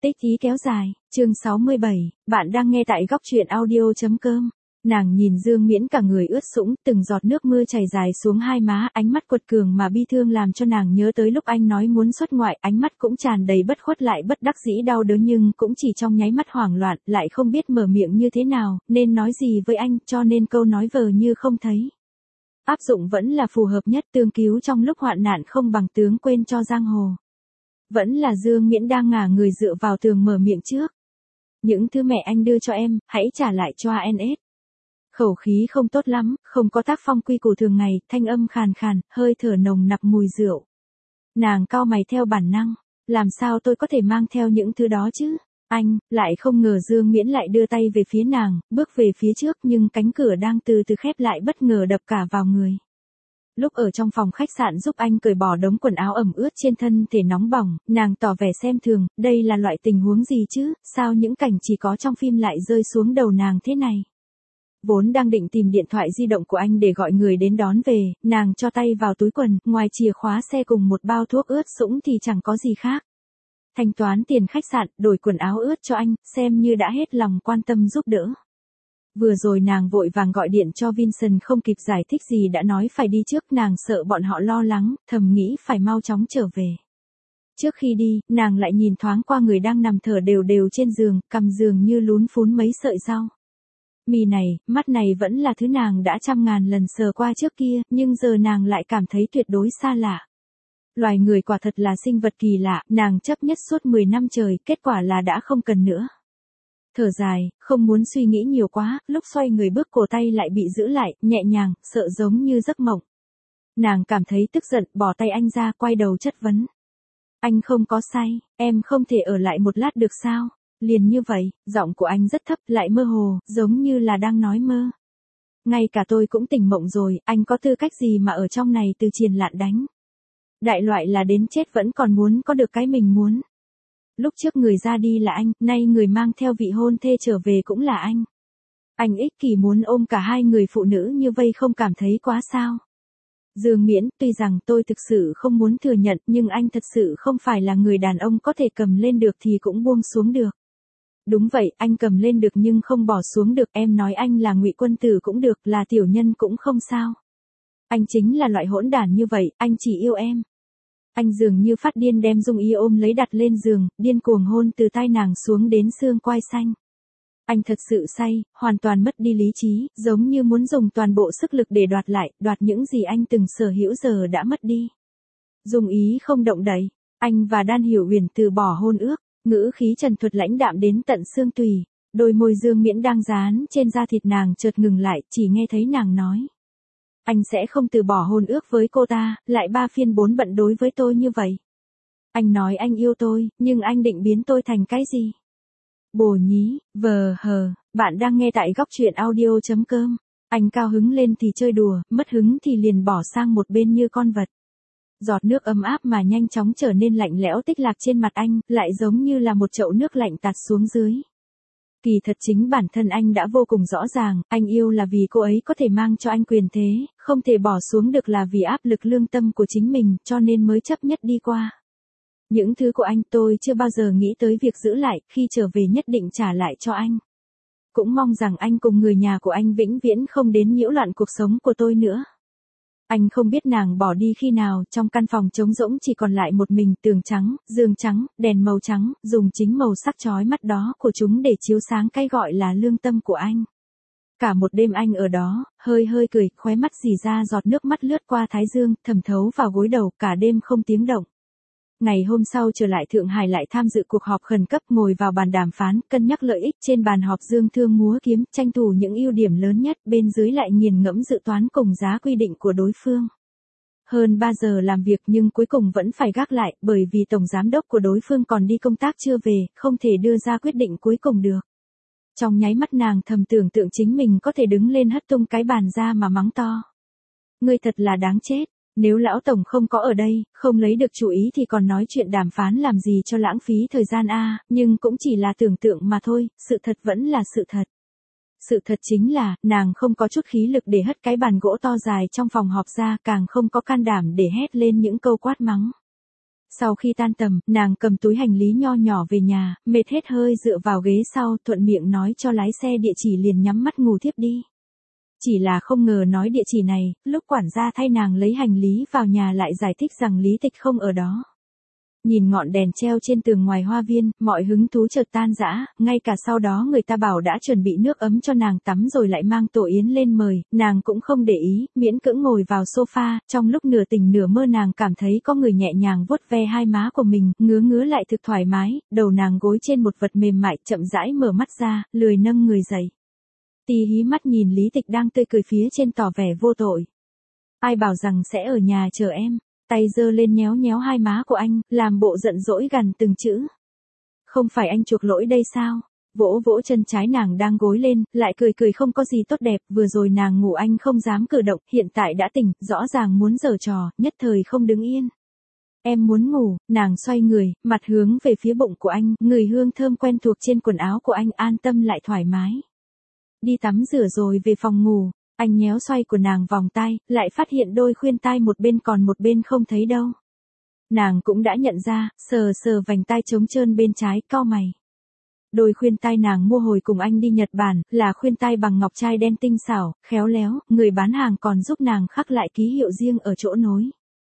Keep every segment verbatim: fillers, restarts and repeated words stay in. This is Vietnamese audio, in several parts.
Tích ý kéo dài, chương sáu mươi bảy, bạn đang nghe tại góc truyện audio.com. Nàng nhìn Dương Miễn cả người ướt sũng, từng giọt nước mưa chảy dài xuống hai má, ánh mắt quật cường mà bi thương làm cho nàng nhớ tới lúc anh nói muốn xuất ngoại, ánh mắt cũng tràn đầy bất khuất lại bất đắc dĩ đau đớn nhưng cũng chỉ trong nháy mắt hoảng loạn, lại không biết mở miệng như thế nào, nên nói gì với anh, cho nên câu nói vờ như không thấy. Áp dụng vẫn là phù hợp nhất, tương cứu trong lúc hoạn nạn không bằng tướng quên cho giang hồ. Vẫn là Dương Miễn đang ngả người dựa vào tường mở miệng trước. Những thứ mẹ anh đưa cho em, hãy trả lại cho a en ét. Khẩu khí không tốt lắm, không có tác phong quy củ thường ngày, thanh âm khàn khàn, hơi thở nồng nặc mùi rượu. Nàng cau mày theo bản năng, làm sao tôi có thể mang theo những thứ đó chứ? Anh, lại không ngờ Dương Miễn lại đưa tay về phía nàng, bước về phía trước nhưng cánh cửa đang từ từ khép lại bất ngờ đập cả vào người. Lúc ở trong phòng khách sạn giúp anh cởi bỏ đống quần áo ẩm ướt trên thân thể nóng bỏng, nàng tỏ vẻ xem thường, đây là loại tình huống gì chứ, sao những cảnh chỉ có trong phim lại rơi xuống đầu nàng thế này. Vốn đang định tìm điện thoại di động của anh để gọi người đến đón về, nàng cho tay vào túi quần, ngoài chìa khóa xe cùng một bao thuốc ướt sũng thì chẳng có gì khác. Thanh toán tiền khách sạn, đổi quần áo ướt cho anh, xem như đã hết lòng quan tâm giúp đỡ. Vừa rồi nàng vội vàng gọi điện cho Vincent không kịp giải thích gì đã nói phải đi trước, nàng sợ bọn họ lo lắng, thầm nghĩ phải mau chóng trở về. Trước khi đi, nàng lại nhìn thoáng qua người đang nằm thở đều đều trên giường, cằm giường như lún phún mấy sợi rau. Mì này, mắt này vẫn là thứ nàng đã trăm ngàn lần sờ qua trước kia, nhưng giờ nàng lại cảm thấy tuyệt đối xa lạ. Loài người quả thật là sinh vật kỳ lạ, nàng chấp nhất suốt mười năm trời, kết quả là đã không cần nữa. Thở dài, không muốn suy nghĩ nhiều quá, lúc xoay người bước cổ tay lại bị giữ lại, nhẹ nhàng, sợ giống như giấc mộng. Nàng cảm thấy tức giận, bỏ tay anh ra, quay đầu chất vấn. Anh không có say, em không thể ở lại một lát được sao? Liền như vậy, giọng của anh rất thấp, lại mơ hồ, giống như là đang nói mơ. Ngay cả tôi cũng tỉnh mộng rồi, anh có tư cách gì mà ở trong này từ triền lạn đánh. Đại loại là đến chết vẫn còn muốn có được cái mình muốn. Lúc trước người ra đi là anh, nay người mang theo vị hôn thê trở về cũng là anh. Anh ích kỷ muốn ôm cả hai người phụ nữ như vây không cảm thấy quá sao. Dương Miễn, tuy rằng tôi thực sự không muốn thừa nhận nhưng anh thật sự không phải là người đàn ông có thể cầm lên được thì cũng buông xuống được. Đúng vậy, anh cầm lên được nhưng không bỏ xuống được, em nói anh là Ngụy Quân Tử cũng được, là tiểu nhân cũng không sao. Anh chính là loại hỗn đản như vậy, anh chỉ yêu em. Anh dường như phát điên đem Dung Y ôm lấy đặt lên giường, điên cuồng hôn từ tai nàng xuống đến xương quai xanh. Anh thật sự say, hoàn toàn mất đi lý trí, giống như muốn dùng toàn bộ sức lực để đoạt lại, đoạt những gì anh từng sở hữu giờ đã mất đi. Dung ý không động đậy, anh và Đan Hiểu Huyền từ bỏ hôn ước, ngữ khí trần thuật lãnh đạm đến tận xương tùy, đôi môi Dương Miễn đang dán trên da thịt nàng chợt ngừng lại, chỉ nghe thấy nàng nói. Anh sẽ không từ bỏ hôn ước với cô ta, lại ba phiên bốn bận đối với tôi như vậy. Anh nói anh yêu tôi, nhưng anh định biến tôi thành cái gì? Bồ nhí, vờ hờ, bạn đang nghe tại góc truyện audio.com. Anh cao hứng lên thì chơi đùa, mất hứng thì liền bỏ sang một bên như con vật. Giọt nước ấm áp mà nhanh chóng trở nên lạnh lẽo tích lạc trên mặt anh, lại giống như là một chậu nước lạnh tạt xuống dưới. Kỳ thật chính bản thân anh đã vô cùng rõ ràng, anh yêu là vì cô ấy có thể mang cho anh quyền thế, không thể bỏ xuống được là vì áp lực lương tâm của chính mình, cho nên mới chấp nhất đi qua. Những thứ của anh tôi chưa bao giờ nghĩ tới việc giữ lại, khi trở về nhất định trả lại cho anh. Cũng mong rằng anh cùng người nhà của anh vĩnh viễn không đến nhiễu loạn cuộc sống của tôi nữa. Anh không biết nàng bỏ đi khi nào, trong căn phòng trống rỗng chỉ còn lại một mình, tường trắng, giường trắng, đèn màu trắng, dùng chính màu sắc chói mắt đó của chúng để chiếu sáng cái gọi là lương tâm của anh. Cả một đêm anh ở đó, hơi hơi cười, khóe mắt rỉ ra giọt nước mắt lướt qua thái dương, thẩm thấu vào gối đầu, cả đêm không tiếng động. Ngày hôm sau trở lại Thượng Hải lại tham dự cuộc họp khẩn cấp, ngồi vào bàn đàm phán, cân nhắc lợi ích, trên bàn họp dương thương múa kiếm, tranh thủ những ưu điểm lớn nhất, bên dưới lại nghiền ngẫm dự toán cùng giá quy định của đối phương. Hơn ba giờ làm việc nhưng cuối cùng vẫn phải gác lại, bởi vì tổng giám đốc của đối phương còn đi công tác chưa về, không thể đưa ra quyết định cuối cùng được. Trong nháy mắt nàng thầm tưởng tượng chính mình có thể đứng lên hất tung cái bàn ra mà mắng to. Ngươi thật là đáng chết. Nếu lão tổng không có ở đây, không lấy được chủ ý thì còn nói chuyện đàm phán làm gì cho lãng phí thời gian a, nhưng cũng chỉ là tưởng tượng mà thôi, sự thật vẫn là sự thật. Sự thật chính là, nàng không có chút khí lực để hất cái bàn gỗ to dài trong phòng họp ra, càng không có can đảm để hét lên những câu quát mắng. Sau khi tan tầm, nàng cầm túi hành lý nho nhỏ về nhà, mệt hết hơi dựa vào ghế sau, thuận miệng nói cho lái xe địa chỉ liền nhắm mắt ngủ thiếp đi. Chỉ là không ngờ nói địa chỉ này, lúc quản gia thay nàng lấy hành lý vào nhà lại giải thích rằng Lý Tịch không ở đó. Nhìn ngọn đèn treo trên tường ngoài hoa viên, mọi hứng thú chợt tan rã, ngay cả sau đó người ta bảo đã chuẩn bị nước ấm cho nàng tắm rồi lại mang tổ yến lên mời, nàng cũng không để ý, miễn cưỡng ngồi vào sofa, trong lúc nửa tỉnh nửa mơ nàng cảm thấy có người nhẹ nhàng vuốt ve hai má của mình, ngứa ngứa lại thực thoải mái, đầu nàng gối trên một vật mềm mại, chậm rãi mở mắt ra, lười nâng người dậy. Tì hí mắt nhìn Lý Tịch đang tươi cười phía trên tỏ vẻ vô tội. Ai bảo rằng sẽ ở nhà chờ em. Tay giơ lên nhéo nhéo hai má của anh, làm bộ giận dỗi gằn từng chữ. Không phải anh chuộc lỗi đây sao? Vỗ vỗ chân trái nàng đang gối lên, lại cười cười không có gì tốt đẹp, vừa rồi nàng ngủ anh không dám cử động, hiện tại đã tỉnh, rõ ràng muốn giở trò, nhất thời không đứng yên. Em muốn ngủ, nàng xoay người, mặt hướng về phía bụng của anh, người hương thơm quen thuộc trên quần áo của anh an tâm lại thoải mái. Đi tắm rửa rồi về phòng ngủ. Anh nhéo xoay của nàng vòng tai, lại phát hiện đôi khuyên tai một bên còn một bên không thấy đâu. Nàng cũng đã nhận ra, sờ sờ vành tai trống trơn bên trái, cau mày. Đôi khuyên tai nàng mua hồi cùng anh đi Nhật Bản, là khuyên tai bằng ngọc trai đen tinh xảo, khéo léo, người bán hàng còn giúp nàng khắc lại ký hiệu riêng ở chỗ nối.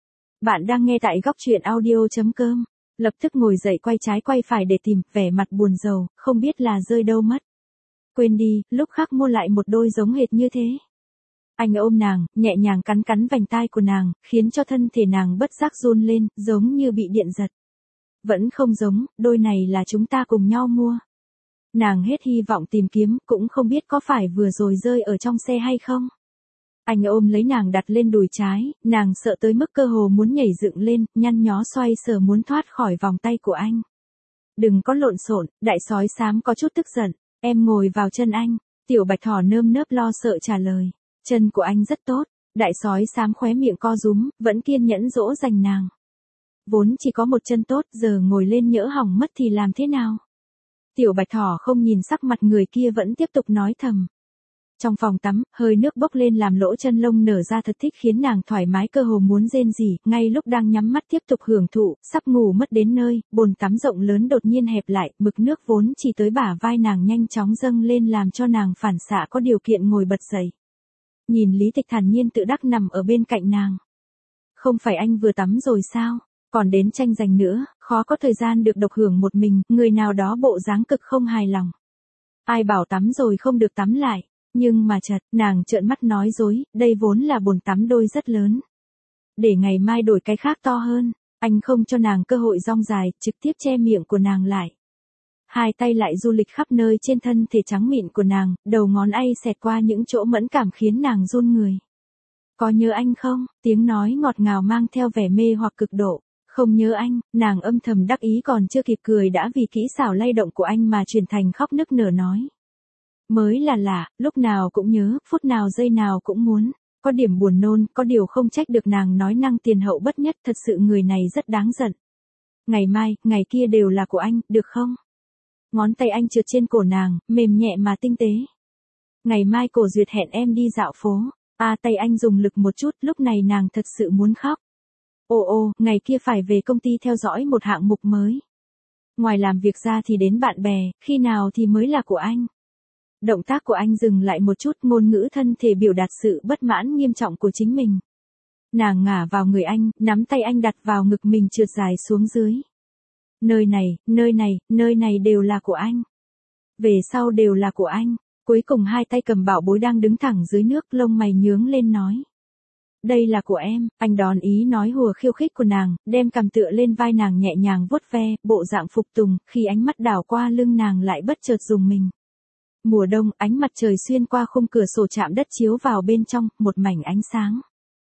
Bạn đang nghe tại góc truyện audio chấm com. Lập tức ngồi dậy quay trái quay phải để tìm, vẻ mặt buồn rầu, không biết là rơi đâu mất. Quên đi, lúc khác mua lại một đôi giống hệt như thế. Anh ôm nàng, nhẹ nhàng cắn cắn vành tai của nàng, khiến cho thân thể nàng bất giác run lên, giống như bị điện giật. Vẫn không giống, đôi này là chúng ta cùng nhau mua. Nàng hết hy vọng tìm kiếm, cũng không biết có phải vừa rồi rơi ở trong xe hay không. Anh ôm lấy nàng đặt lên đùi trái, nàng sợ tới mức cơ hồ muốn nhảy dựng lên, nhăn nhó xoay sở muốn thoát khỏi vòng tay của anh. Đừng có lộn xộn, đại sói xám có chút tức giận, em ngồi vào chân anh. Tiểu bạch thỏ nơm nớp lo sợ trả lời. Chân của anh rất tốt, đại sói xám khóe miệng co rúm, vẫn kiên nhẫn dỗ dành nàng. Vốn chỉ có một chân tốt, giờ ngồi lên nhỡ hỏng mất thì làm thế nào? Tiểu bạch thỏ không nhìn sắc mặt người kia vẫn tiếp tục nói thầm. Trong phòng tắm, hơi nước bốc lên làm lỗ chân lông nở ra thật thích khiến nàng thoải mái cơ hồ muốn rên rỉ, ngay lúc đang nhắm mắt tiếp tục hưởng thụ, sắp ngủ mất đến nơi, bồn tắm rộng lớn đột nhiên hẹp lại, mực nước vốn chỉ tới bả vai nàng nhanh chóng dâng lên làm cho nàng phản xạ có điều kiện ngồi bật dậy. Nhìn Lý Tịch thản nhiên tự đắc nằm ở bên cạnh nàng. Không phải anh vừa tắm rồi sao, còn đến tranh giành nữa, khó có thời gian được độc hưởng một mình, người nào đó bộ dáng cực không hài lòng. Ai bảo tắm rồi không được tắm lại, nhưng mà chợt, nàng trợn mắt nói dối, đây vốn là bồn tắm đôi rất lớn. Để ngày mai đổi cái khác to hơn, anh không cho nàng cơ hội rong dài, trực tiếp che miệng của nàng lại. Hai tay lại du lịch khắp nơi trên thân thể trắng mịn của nàng, đầu ngón tay xẹt qua những chỗ mẫn cảm khiến nàng run người. Có nhớ anh không? Tiếng nói ngọt ngào mang theo vẻ mê hoặc cực độ. Không nhớ anh, nàng âm thầm đắc ý còn chưa kịp cười đã vì kỹ xảo lay động của anh mà chuyển thành khóc nức nở nói. Mới là lạ, lúc nào cũng nhớ, phút nào giây nào cũng muốn. Có điểm buồn nôn, có điều không trách được nàng nói năng tiền hậu bất nhất, thật sự người này rất đáng giận. Ngày mai, ngày kia đều là của anh, được không? Ngón tay anh trượt trên cổ nàng, mềm nhẹ mà tinh tế. Ngày mai Cổ Duyệt hẹn em đi dạo phố. À tay anh dùng lực một chút, lúc này nàng thật sự muốn khóc. Ồ ồ, ngày kia phải về công ty theo dõi một hạng mục mới. Ngoài làm việc ra thì đến bạn bè, khi nào thì mới là của anh. Động tác của anh dừng lại một chút, ngôn ngữ thân thể biểu đạt sự bất mãn nghiêm trọng của chính mình. Nàng ngả vào người anh, nắm tay anh đặt vào ngực mình trượt dài xuống dưới. Nơi này, nơi này, nơi này đều là của anh. Về sau đều là của anh. Cuối cùng hai tay cầm bảo bối đang đứng thẳng dưới nước, lông mày nhướng lên nói. Đây là của em, anh đón ý nói hùa khiêu khích của nàng, đem cằm tựa lên vai nàng nhẹ nhàng vuốt ve, bộ dạng phục tùng, khi ánh mắt đảo qua lưng nàng lại bất chợt rùng mình. Mùa đông, ánh mặt trời xuyên qua khung cửa sổ chạm đất chiếu vào bên trong, một mảnh ánh sáng.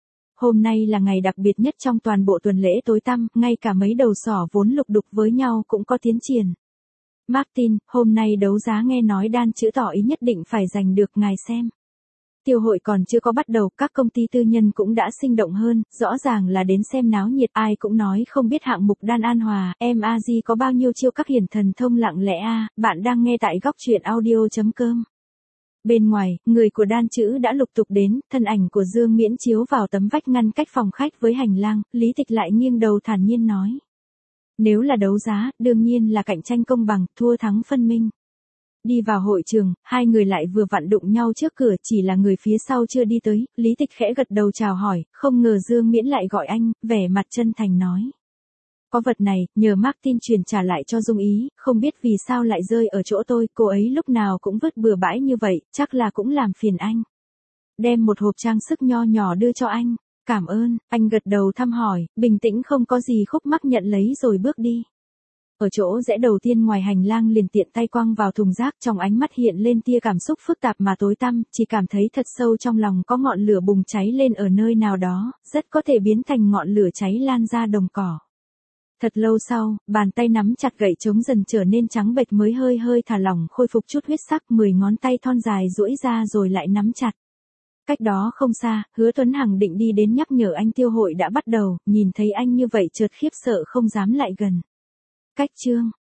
Hôm nay là ngày đặc biệt nhất trong toàn bộ tuần lễ tối tăm, ngay cả mấy đầu sỏ vốn lục đục với nhau cũng có tiến triển. Martin, hôm nay đấu giá nghe nói đan chữ tỏ ý nhất định phải giành được ngài xem. Tiêu hội còn chưa có bắt đầu, các công ty tư nhân cũng đã sinh động hơn, rõ ràng là đến xem náo nhiệt, ai cũng nói không biết hạng mục đan an hòa, em a di có bao nhiêu chiêu các hiển thần thông lặng lẽ a, bạn đang nghe tại góc truyện audio chấm com. Bên ngoài, người của đan chữ đã lục tục đến, thân ảnh của Dương Miễn chiếu vào tấm vách ngăn cách phòng khách với hành lang, Lý Tịch lại nghiêng đầu thản nhiên nói. Nếu là đấu giá, đương nhiên là cạnh tranh công bằng, thua thắng phân minh. Đi vào hội trường, hai người lại vừa vặn đụng nhau trước cửa, chỉ là người phía sau chưa đi tới, Lý Tịch khẽ gật đầu chào hỏi, không ngờ Dương Miễn lại gọi anh, vẻ mặt chân thành nói. Có vật này, nhờ Martin truyền trả lại cho Dung Ý, không biết vì sao lại rơi ở chỗ tôi, cô ấy lúc nào cũng vứt bừa bãi như vậy, chắc là cũng làm phiền anh. Đem một hộp trang sức nho nhỏ đưa cho anh, cảm ơn, anh gật đầu thăm hỏi, bình tĩnh không có gì khúc mắc nhận lấy rồi bước đi. Ở chỗ rẽ đầu tiên ngoài hành lang liền tiện tay quăng vào thùng rác, trong ánh mắt hiện lên tia cảm xúc phức tạp mà tối tăm, chỉ cảm thấy thật sâu trong lòng có ngọn lửa bùng cháy lên ở nơi nào đó, rất có thể biến thành ngọn lửa cháy lan ra đồng cỏ. Thật lâu sau, bàn tay nắm chặt gậy trống dần trở nên trắng bệch mới hơi hơi thả lỏng khôi phục chút huyết sắc, mười ngón tay thon dài duỗi ra rồi lại nắm chặt. Cách đó không xa, Hứa Tuấn Hằng định đi đến nhắc nhở anh tiêu hội đã bắt đầu, nhìn thấy anh như vậy chợt khiếp sợ không dám lại gần. Cách chương